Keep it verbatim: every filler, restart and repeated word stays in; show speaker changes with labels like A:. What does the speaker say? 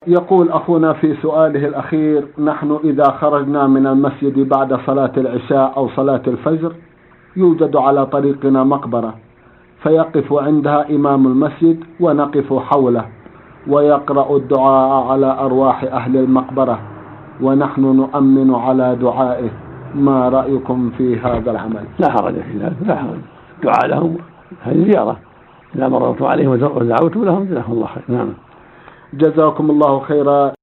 A: يقول أخونا في سؤاله الأخير: نحن إذا خرجنا من المسجد بعد صلاة العشاء أو صلاة الفجر يوجد على طريقنا مقبرة، فيقف عندها إمام المسجد ونقف حوله ويقرأ الدعاء على أرواح أهل المقبرة ونحن نؤمن على دعائه، ما رأيكم في هذا العمل؟
B: لا حرج في ذلك، لا حرج، دعاء لهم هذه زيارة، إذا مررت عليهم ودعوت لهم جزاهم الله خير. نعم.
A: جزاكم الله خيرا.